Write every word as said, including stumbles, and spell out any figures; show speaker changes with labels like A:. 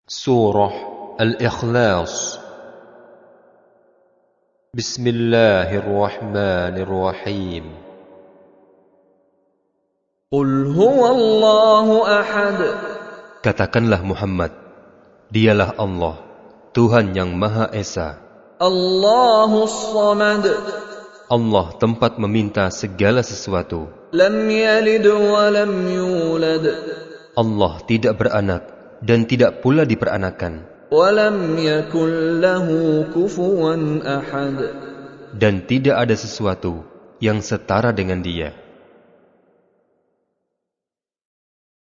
A: Surah Al-Ikhlas. Bismillahirrahmanirrahim.
B: Qul huwallahu ahad.
A: Katakanlah Muhammad, dialah Allah, Tuhan yang Maha Esa.
B: Allahus Samad.
A: Allah tempat meminta segala sesuatu.
B: Lam yalid wa lam yulad.
A: Allah tidak beranak dan tidak pula diperanakan.
B: Wa lam yakul lahu kufuwan ahad.
A: Dan tidak ada sesuatu yang setara dengan Dia.